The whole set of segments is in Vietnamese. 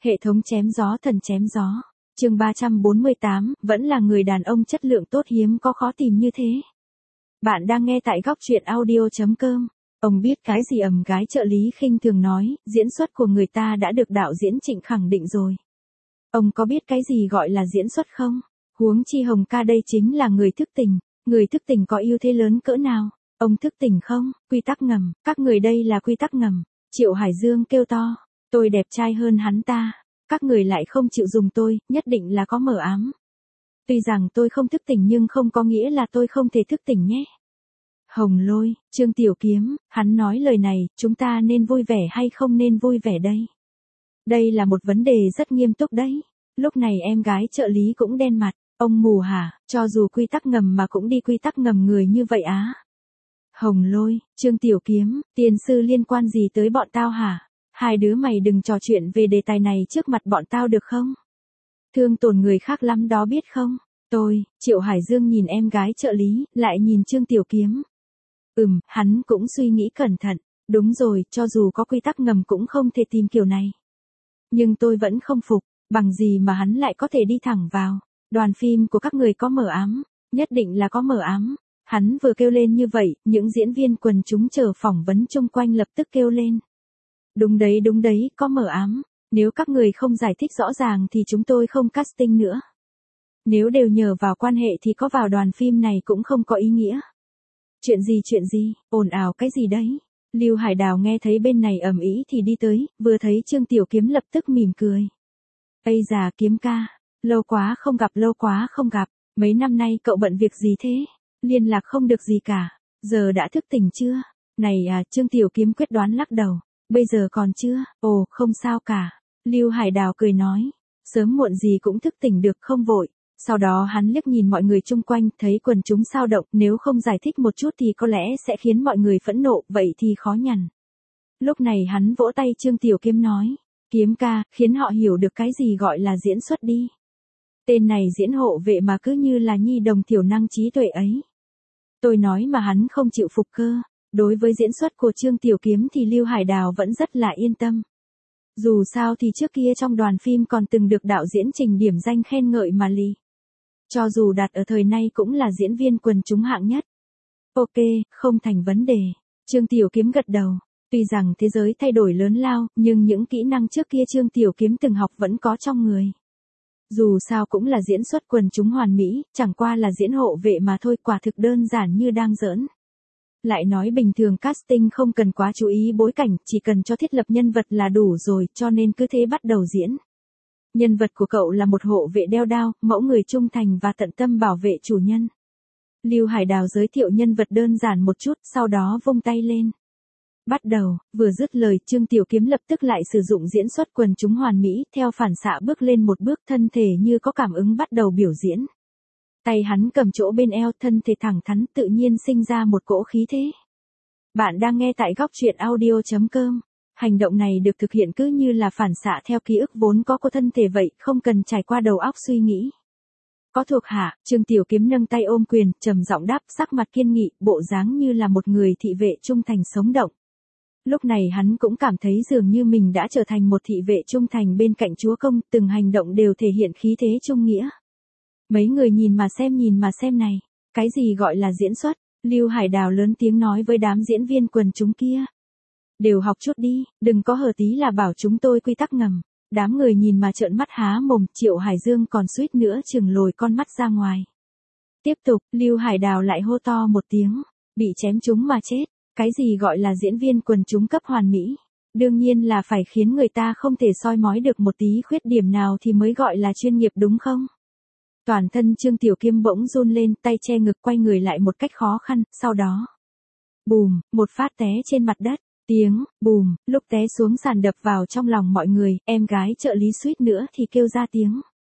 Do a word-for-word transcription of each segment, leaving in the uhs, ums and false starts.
Hệ thống chém gió thần chém gió. Chương ba trăm bốn mươi tám, vẫn là người đàn ông chất lượng tốt hiếm có khó tìm như thế. Bạn đang nghe tại góc truyện audio chấm com. Ông biết cái gì ầm gái trợ lý khinh thường nói, diễn xuất của người ta đã được đạo diễn Trịnh khẳng định rồi. Ông có biết cái gì gọi là diễn xuất không? Huống chi Hồng ca đây chính là người thức tình, người thức tình có ưu thế lớn cỡ nào? Ông thức tình không? Quy tắc ngầm, các người đây là quy tắc ngầm. Triệu Hải Dương kêu to, tôi đẹp trai hơn hắn ta. Các người lại không chịu dùng tôi, nhất định là có mờ ám. Tuy rằng tôi không thức tỉnh nhưng không có nghĩa là tôi không thể thức tỉnh nhé. Hồng Lôi, Trương Tiểu Kiếm, hắn nói lời này, chúng ta nên vui vẻ hay không nên vui vẻ đây? Đây là một vấn đề rất nghiêm túc đấy. Lúc này em gái trợ lý cũng đen mặt, ông mù hả, cho dù quy tắc ngầm mà cũng đi quy tắc ngầm người như vậy á. Hồng Lôi, Trương Tiểu Kiếm, tiền sư liên quan gì tới bọn tao hả? Hai đứa mày đừng trò chuyện về đề tài này trước mặt bọn tao được không? Thương tổn người khác lắm đó biết không? Tôi, Triệu Hải Dương nhìn em gái trợ lý, lại nhìn Trương Tiểu Kiếm. Ừm, hắn cũng suy nghĩ cẩn thận. Đúng rồi, cho dù có quy tắc ngầm cũng không thể tìm kiểu này. Nhưng tôi vẫn không phục, bằng gì mà hắn lại có thể đi thẳng vào. Đoàn phim của các người có mờ ám, nhất định là có mờ ám. Hắn vừa kêu lên như vậy, những diễn viên quần chúng chờ phỏng vấn chung quanh lập tức kêu lên. Đúng đấy đúng đấy, có mờ ám. Nếu các người không giải thích rõ ràng thì chúng tôi không casting nữa. Nếu đều nhờ vào quan hệ thì có vào đoàn phim này cũng không có ý nghĩa. Chuyện gì chuyện gì, ồn ào cái gì đấy? Lưu Hải Đào nghe thấy bên này ầm ĩ thì đi tới, vừa thấy Trương Tiểu Kiếm lập tức mỉm cười. Ây già Kiếm ca, lâu quá không gặp lâu quá không gặp, mấy năm nay cậu bận việc gì thế? Liên lạc không được gì cả, giờ đã thức tỉnh chưa? Này à, Trương Tiểu Kiếm quyết đoán lắc đầu. Bây giờ còn chưa, ồ, không sao cả. Lưu Hải Đào cười nói, sớm muộn gì cũng thức tỉnh được không vội. Sau đó hắn liếc nhìn mọi người chung quanh, thấy quần chúng sao động, nếu không giải thích một chút thì có lẽ sẽ khiến mọi người phẫn nộ, vậy thì khó nhằn. Lúc này hắn vỗ tay Trương Tiểu Kiếm nói, Kiếm ca, khiến họ hiểu được cái gì gọi là diễn xuất đi. Tên này diễn hộ vệ mà cứ như là nhi đồng thiểu năng trí tuệ ấy. Tôi nói mà hắn không chịu phục cơ. Đối với diễn xuất của Trương Tiểu Kiếm thì Lưu Hải Đào vẫn rất là yên tâm. Dù sao thì trước kia trong đoàn phim còn từng được đạo diễn Trình điểm danh khen ngợi mà lì. Cho dù đạt ở thời nay cũng là diễn viên quần chúng hạng nhất. Ok, không thành vấn đề. Trương Tiểu Kiếm gật đầu. Tuy rằng thế giới thay đổi lớn lao, nhưng những kỹ năng trước kia Trương Tiểu Kiếm từng học vẫn có trong người. Dù sao cũng là diễn xuất quần chúng hoàn mỹ, chẳng qua là diễn hộ vệ mà thôi, quả thực đơn giản như đang giỡn. Lại nói bình thường casting không cần quá chú ý bối cảnh, chỉ cần cho thiết lập nhân vật là đủ rồi, cho nên cứ thế bắt đầu diễn. Nhân vật của cậu là một hộ vệ đeo đao, mẫu người trung thành và tận tâm bảo vệ chủ nhân. Lưu Hải Đào giới thiệu nhân vật đơn giản một chút, sau đó vung tay lên. Bắt đầu, vừa dứt lời, Trương Tiểu Kiếm lập tức lại sử dụng diễn xuất quần chúng hoàn mỹ, theo phản xạ bước lên một bước, thân thể như có cảm ứng bắt đầu biểu diễn. Tay hắn cầm chỗ bên eo, thân thể thẳng thắn, tự nhiên sinh ra một cỗ khí thế. Bạn đang nghe tại góc truyện audio chấm com. Hành động này được thực hiện cứ như là phản xạ theo ký ức vốn có của thân thể vậy, không cần trải qua đầu óc suy nghĩ. Có thuộc hạ, Trương Tiểu Kiếm nâng tay ôm quyền, trầm giọng đáp, sắc mặt kiên nghị, bộ dáng như là một người thị vệ trung thành sống động. Lúc này hắn cũng cảm thấy dường như mình đã trở thành một thị vệ trung thành bên cạnh chúa công, từng hành động đều thể hiện khí thế trung nghĩa. Mấy người nhìn mà xem nhìn mà xem này, cái gì gọi là diễn xuất? Lưu Hải Đào lớn tiếng nói với đám diễn viên quần chúng kia. Đều học chút đi, đừng có hờ tí là bảo chúng tôi quy tắc ngầm. Đám người nhìn mà trợn mắt há mồm, Triệu Hải Dương còn suýt nữa chừng lồi con mắt ra ngoài. Tiếp tục, Lưu Hải Đào lại hô to một tiếng, bị chém trúng mà chết. Cái gì gọi là diễn viên quần chúng cấp hoàn mỹ? Đương nhiên là phải khiến người ta không thể soi mói được một tí khuyết điểm nào thì mới gọi là chuyên nghiệp đúng không? Toàn thân Trương Tiểu Kiếm bỗng run lên, tay che ngực quay người lại một cách khó khăn, sau đó. Bùm, một phát té trên mặt đất, tiếng, bùm, lúc té xuống sàn đập vào trong lòng mọi người, em gái trợ lý suýt nữa thì kêu ra tiếng.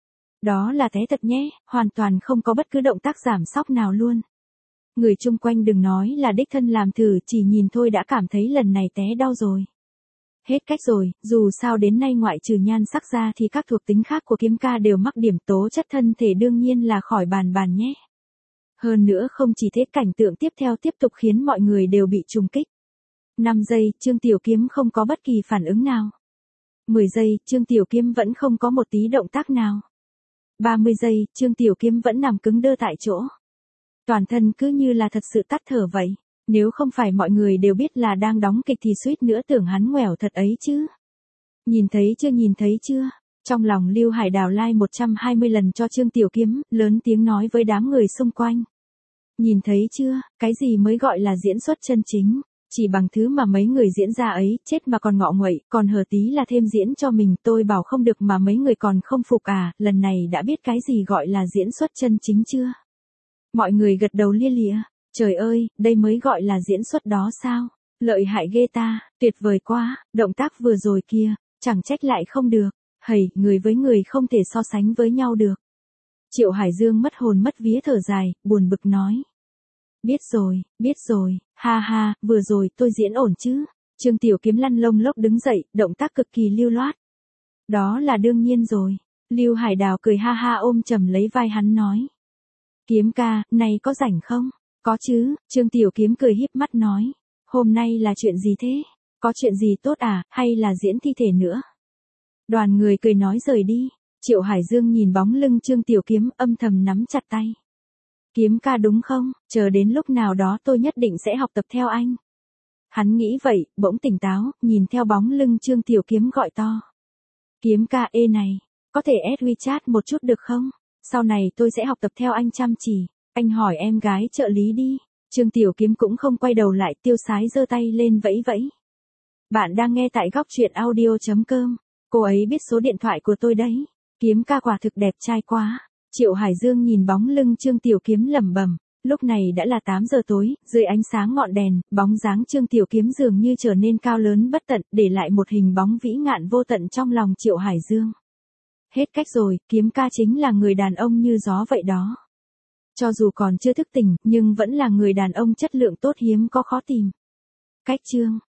Đó là té thật nhé, hoàn toàn không có bất cứ động tác giảm sóc nào luôn. Người chung quanh đừng nói là đích thân làm thử, chỉ nhìn thôi đã cảm thấy lần này té đau rồi. Hết cách rồi, dù sao đến nay ngoại trừ nhan sắc ra thì các thuộc tính khác của Kiếm ca đều mắc điểm, tố chất thân thể đương nhiên là khỏi bàn bàn nhé. Hơn nữa không chỉ thế, cảnh tượng tiếp theo tiếp tục khiến mọi người đều bị trùng kích. năm giây, Trương Tiểu Kiếm không có bất kỳ phản ứng nào. mười giây, Trương Tiểu Kiếm vẫn không có một tí động tác nào. ba mươi giây, Trương Tiểu Kiếm vẫn nằm cứng đơ tại chỗ. Toàn thân cứ như là thật sự tắt thở vậy. Nếu không phải mọi người đều biết là đang đóng kịch thì suýt nữa tưởng hắn ngoẻo thật ấy chứ. Nhìn thấy chưa nhìn thấy chưa? Trong lòng Lưu Hải Đào like một trăm hai mươi lần cho Trương Tiểu Kiếm, lớn tiếng nói với đám người xung quanh. Nhìn thấy chưa, cái gì mới gọi là diễn xuất chân chính, chỉ bằng thứ mà mấy người diễn ra ấy, chết mà còn ngọ nguậy, còn hờ tí là thêm diễn cho mình, tôi bảo không được mà mấy người còn không phục à, lần này đã biết cái gì gọi là diễn xuất chân chính chưa? Mọi người gật đầu lia lịa, trời ơi, đây mới gọi là diễn xuất đó sao, lợi hại ghê ta, tuyệt vời quá, động tác vừa rồi kia, chẳng trách lại không được, hầy, người với người không thể so sánh với nhau được. Triệu Hải Dương mất hồn mất vía thở dài, buồn bực nói. Biết rồi, biết rồi, ha ha, vừa rồi tôi diễn ổn chứ. Trương Tiểu Kiếm lăn lông lốc đứng dậy, động tác cực kỳ lưu loát. Đó là đương nhiên rồi. Lưu Hải Đào cười ha ha ôm chầm lấy vai hắn nói. Kiếm ca, này có rảnh không? Có chứ, Trương Tiểu Kiếm cười híp mắt nói. Hôm nay là chuyện gì thế? Có chuyện gì tốt à, hay là diễn thi thể nữa? Đoàn người cười nói rời đi. Triệu Hải Dương nhìn bóng lưng Trương Tiểu Kiếm âm thầm nắm chặt tay. Kiếm ca đúng không, chờ đến lúc nào đó tôi nhất định sẽ học tập theo anh. Hắn nghĩ vậy, bỗng tỉnh táo, nhìn theo bóng lưng Trương Tiểu Kiếm gọi to. Kiếm ca ê này, có thể add WeChat một chút được không? Sau này tôi sẽ học tập theo anh chăm chỉ, anh hỏi em gái trợ lý đi. Trương Tiểu Kiếm cũng không quay đầu lại, tiêu sái giơ tay lên vẫy vẫy. Bạn đang nghe tại góc truyện audio chấm com, cô ấy biết số điện thoại của tôi đấy. Kiếm ca quả thực đẹp trai quá. Triệu Hải Dương nhìn bóng lưng Trương Tiểu Kiếm lẩm bẩm, lúc này đã là tám giờ tối, dưới ánh sáng ngọn đèn, bóng dáng Trương Tiểu Kiếm dường như trở nên cao lớn bất tận, để lại một hình bóng vĩ ngạn vô tận trong lòng Triệu Hải Dương. Hết cách rồi, Kiếm ca chính là người đàn ông như gió vậy đó. Cho dù còn chưa thức tỉnh, nhưng vẫn là người đàn ông chất lượng tốt hiếm có khó tìm. Cách chương